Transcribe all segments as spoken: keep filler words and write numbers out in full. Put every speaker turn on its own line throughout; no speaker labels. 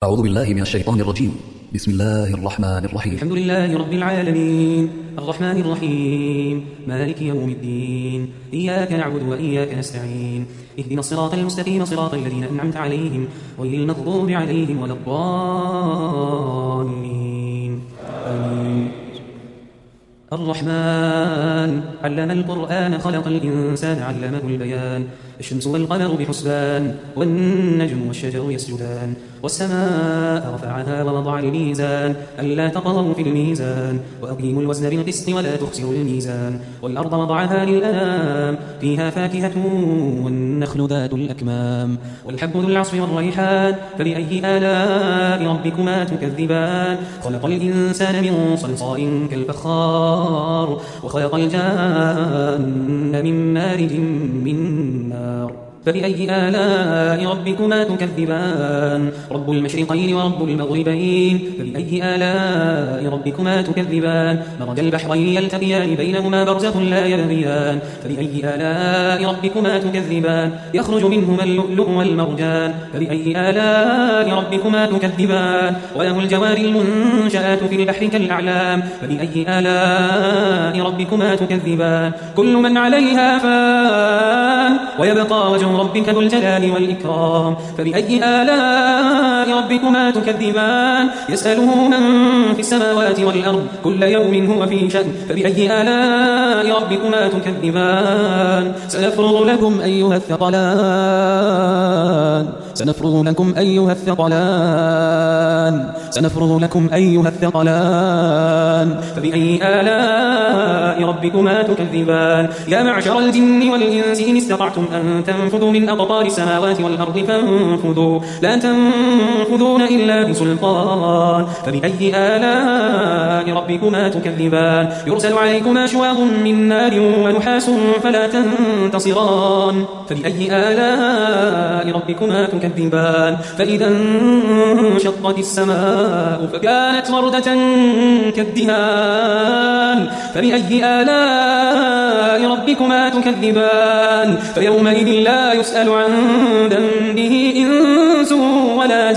أعوذ بالله من الشيطان الرجيم. بسم الله الرحمن الرحيم.
الحمد لله رب العالمين الرحمن الرحيم مالك يوم الدين إياك نعبد وإياك نستعين اهدنا الصراط المستقيم صراط الذين أنعمت عليهم غير المغضوب عليهم ولا الضالين آمين. الرحمن علم القرآن خلق الإنسان علمه البيان الشمس والقمر بحسبان والنجم والشجر يسجدان والسماء رفعها ووضع الميزان ألا تطغوا في الميزان وأقيموا الوزن بالقسط ولا تخسروا الميزان والأرض وضعها للأنام فيها فاكهة والنخل ذات الأكمام والحب ذو العصف والريحان فبأي آلاء ربكما تكذبان خلق الإنسان من صلصال كالفخار وخلق الجان من مارج من نار فبأي آلاء ربكما تكذبان رب المشرقين ورب المغربين فبأي آلاء ربكما تكذبان مرج البحرين يلتقيان بينهما برزخ لا يبغيان فبأي آلاء ربكما تكذبان يخرج منهما اللؤلؤ والمرجان فبأي آلاء ربكما تكذبان وله الجوار المنشآت في البحر كالأعلام فبأي آلاء ربكما تكذبان كل من عليها فان ويبقى وجه ربك ذو الجلال والإكرام فبأي آلاء ربكما تكذبان يسأله من في السماوات والأرض كل يوم هو في شأن فبأي آلاء ربكما تكذبان سنفرغ لكم أيها الثقلان سنفرغ لكم أيها الثقلان سنفرغ لكم أيها الثقلان فبأي آلاء ربكما تكذبان يا معشر الجن والإنس إن استطعتم أن تنفذوا من أقطار السماوات والأرض فانفذوا لا تنفذون إلا بسلطان فبأي آلاء ربكما تكذبان يرسل عليكما شواظ من نار ونحاس فلا تنتصران فبأي آلاء ربكما تكذبان فإذا انشقت السماء فكانت وردة كالدهان فبأي آلاء ربكما تكذبان فيومئذ لا يسأل عن ذنبه إنس ولا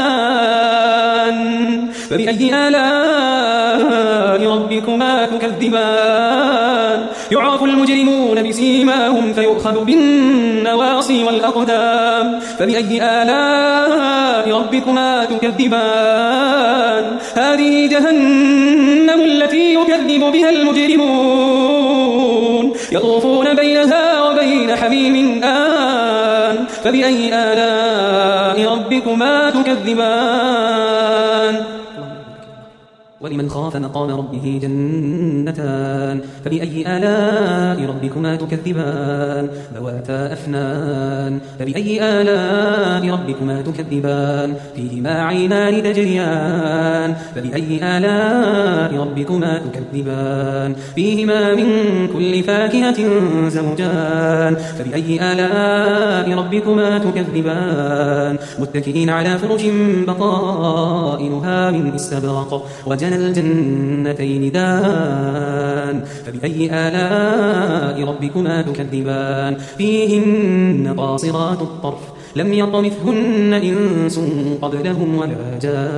جان فبأي آلاء ربكما تكذبان يعرف المجرمون بسيماهم فيؤخذ بالنواصي والأقدام فبأي آلاء ربكما تكذبان هذه جهنم التي يكذب بها المجرمون يطوفون بينها وبين حميم آن فبأي آلاء ربكما تكذبان ولمن خاف مقام ربه جنتان فبأي آلاء ربكما تكذبان ذواتا أفنان فبأي آلاء ربكما تكذبان فيهما عينان تجريان فبأي آلاء ربكما تكذبان فيهما من كل فاكهة زوجان فبأي آلاء ربكما تكذبان متكئين على فرش بطائنها من استبرق وجنى الجنتين دان فبأي آلاء ربكما تكذبان فيهن قاصرات الطرف لم يطمثهن إنس قبلهم ولا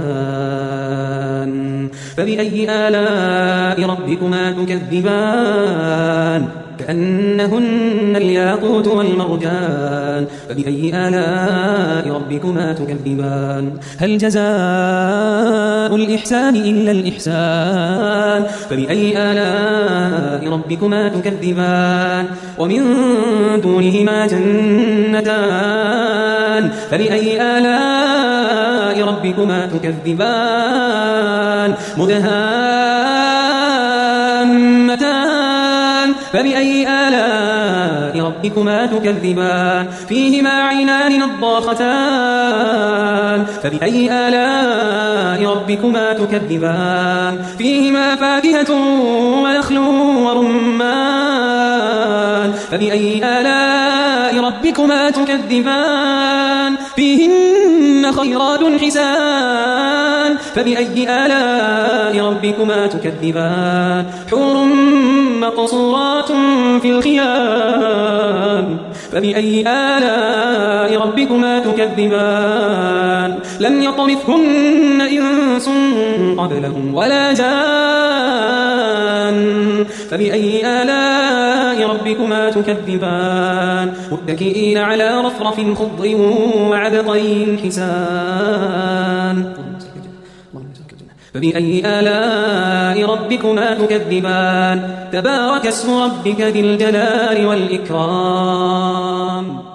جان فبأي آلاء ربكما تكذبان كأنهن الياقوت والمرجان فبأي آلاء ربكما تكذبان هل جزاء الإحسان إلا الإحسان فبأي آلاء ربكما تكذبان ومن دونهما جنتان فبأي آلاء ربكما تكذبان مدهامتان فبأي آلاء ربكما تكذبان فيهما عينان نضاختان فبأي آلاء ربكما تكذبان فيهما فاكهة ونخل ورمان فبأي آلاء ربكما تكذبان فيهن خيرات حسان فبأي آلاء ربكما تكذبان حور مقصورات في الخيام فبأي آلاء ربكما تكذبان لم يطمثهن إنس قبلهم ولا جان فبأي آلاء ربكما تكذبان متكئين على رفرف خضر وعبقري حسان فبأي آلاء ربكما تكذبان تبارك اسم ربك ذي الجلال والإكرام